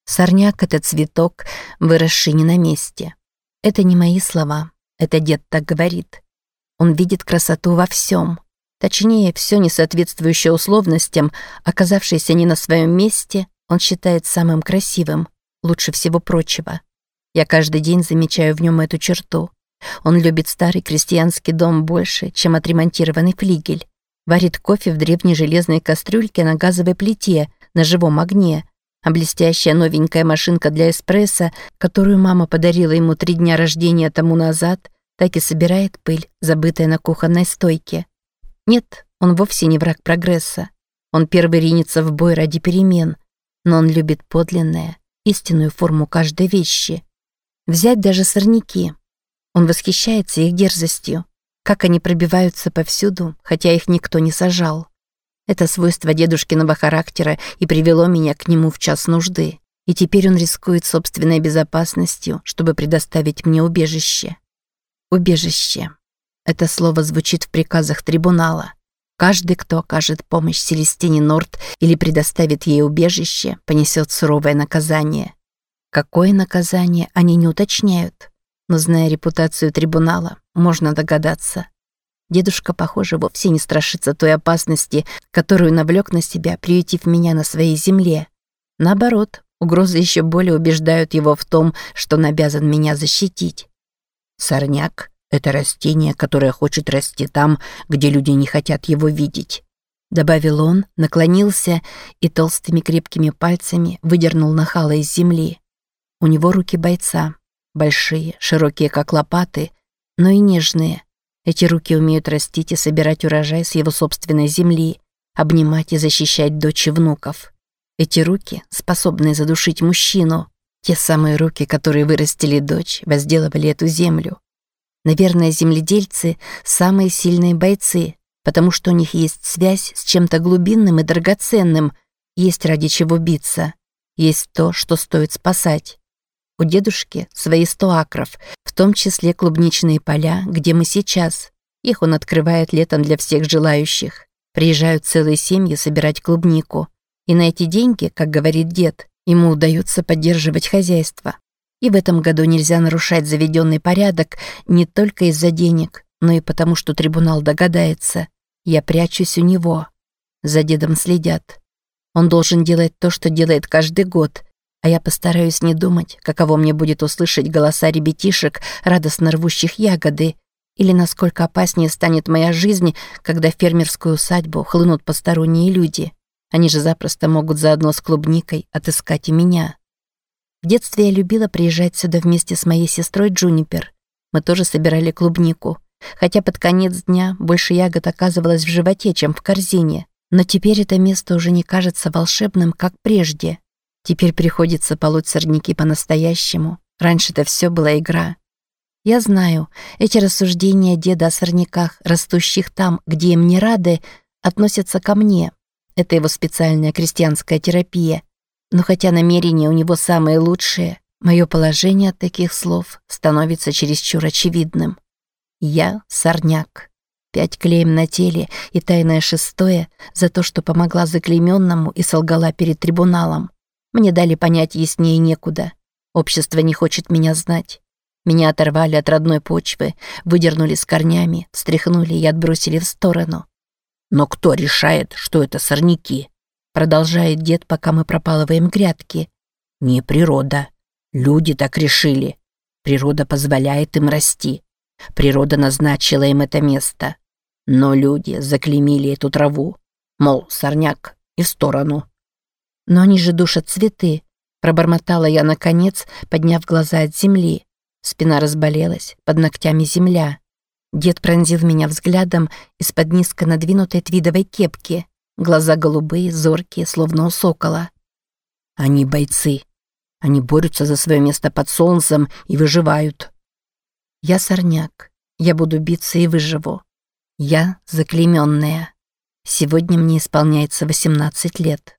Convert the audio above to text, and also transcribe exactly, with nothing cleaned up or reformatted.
Сорняк — это цветок, выросший не на месте. Это не мои слова, это дед так говорит. Он видит красоту во всем. Точнее, все несоответствующее условностям, оказавшееся не на своем месте, он считает самым красивым, лучше всего прочего. Я каждый день замечаю в нем эту черту. Он любит старый крестьянский дом больше, чем отремонтированный флигель. Варит кофе в древней железной кастрюльке на газовой плите, на живом огне, а блестящая новенькая машинка для эспрессо, которую мама подарила ему три дня рождения тому назад, так и собирает пыль, забытая на кухонной стойке. Нет, он вовсе не враг прогресса. Он первый ринется в бой ради перемен, но он любит подлинное, истинную форму каждой вещи. Взять даже сорняки. Он восхищается их дерзостью, как они пробиваются повсюду, хотя их никто не сажал. Это свойство дедушкиного характера и привело меня к нему в час нужды. И теперь он рискует собственной безопасностью, чтобы предоставить мне убежище. Убежище. Это слово звучит в приказах трибунала. Каждый, кто окажет помощь Селестине Норт или предоставит ей убежище, понесет суровое наказание. Какое наказание, они не уточняют. Но, зная репутацию трибунала, можно догадаться. Дедушка, похоже, вовсе не страшится той опасности, которую навлек на себя, приютив меня на своей земле. Наоборот, угрозы еще более убеждают его в том, что он обязан меня защитить. Сорняк — это растение, которое хочет расти там, где люди не хотят его видеть. Добавил он, наклонился и толстыми крепкими пальцами выдернул нахала из земли. У него руки бойца. Большие, широкие, как лопаты, но и нежные. Эти руки умеют растить и собирать урожай с его собственной земли, обнимать и защищать дочь и внуков. Эти руки, способные задушить мужчину, те самые руки, которые вырастили дочь, возделывали эту землю. Наверное, земледельцы – самые сильные бойцы, потому что у них есть связь с чем-то глубинным и драгоценным, есть ради чего биться, есть то, что стоит спасать. У дедушки свои сто акров, в том числе клубничные поля, где мы сейчас. Их он открывает летом для всех желающих. Приезжают целые семьи собирать клубнику. И на эти деньги, как говорит дед, ему удается поддерживать хозяйство. И в этом году нельзя нарушать заведенный порядок не только из-за денег, но и потому, что трибунал догадается. Я прячусь у него. За дедом следят. Он должен делать то, что делает каждый год, а я постараюсь не думать, каково мне будет услышать голоса ребятишек, радостно рвущих ягоды, или насколько опаснее станет моя жизнь, когда в фермерскую усадьбу хлынут посторонние люди. Они же запросто могут заодно с клубникой отыскать и меня. В детстве я любила приезжать сюда вместе с моей сестрой Джунипер. Мы тоже собирали клубнику, хотя под конец дня больше ягод оказывалось в животе, чем в корзине. Но теперь это место уже не кажется волшебным, как прежде. Теперь приходится полоть сорняки по-настоящему. Раньше-то все была игра. Я знаю, эти рассуждения деда о сорняках, растущих там, где им не рады, относятся ко мне. Это его специальная крестьянская терапия. Но хотя намерения у него самые лучшие, мое положение от таких слов становится чересчур очевидным. Я сорняк. Пять клейм на теле и тайное шестое за то, что помогла заклейменному и солгала перед трибуналом. Мне дали понять яснее некуда. Общество не хочет меня знать. Меня оторвали от родной почвы, выдернули с корнями, встряхнули и отбросили в сторону. «Но кто решает, что это сорняки?» Продолжает дед, пока мы пропалываем грядки. «Не природа. Люди так решили. Природа позволяет им расти. Природа назначила им это место. Но люди заклеймили эту траву. Мол, сорняк и в сторону». «Но они же душат цветы», — пробормотала я наконец, подняв глаза от земли. Спина разболелась, под ногтями земля. Дед пронзил меня взглядом из-под низко надвинутой твидовой кепки. Глаза голубые, зоркие, словно у сокола. «Они бойцы. Они борются за свое место под солнцем и выживают». «Я сорняк. Я буду биться и выживу. Я заклейменная. Сегодня мне исполняется восемнадцать лет».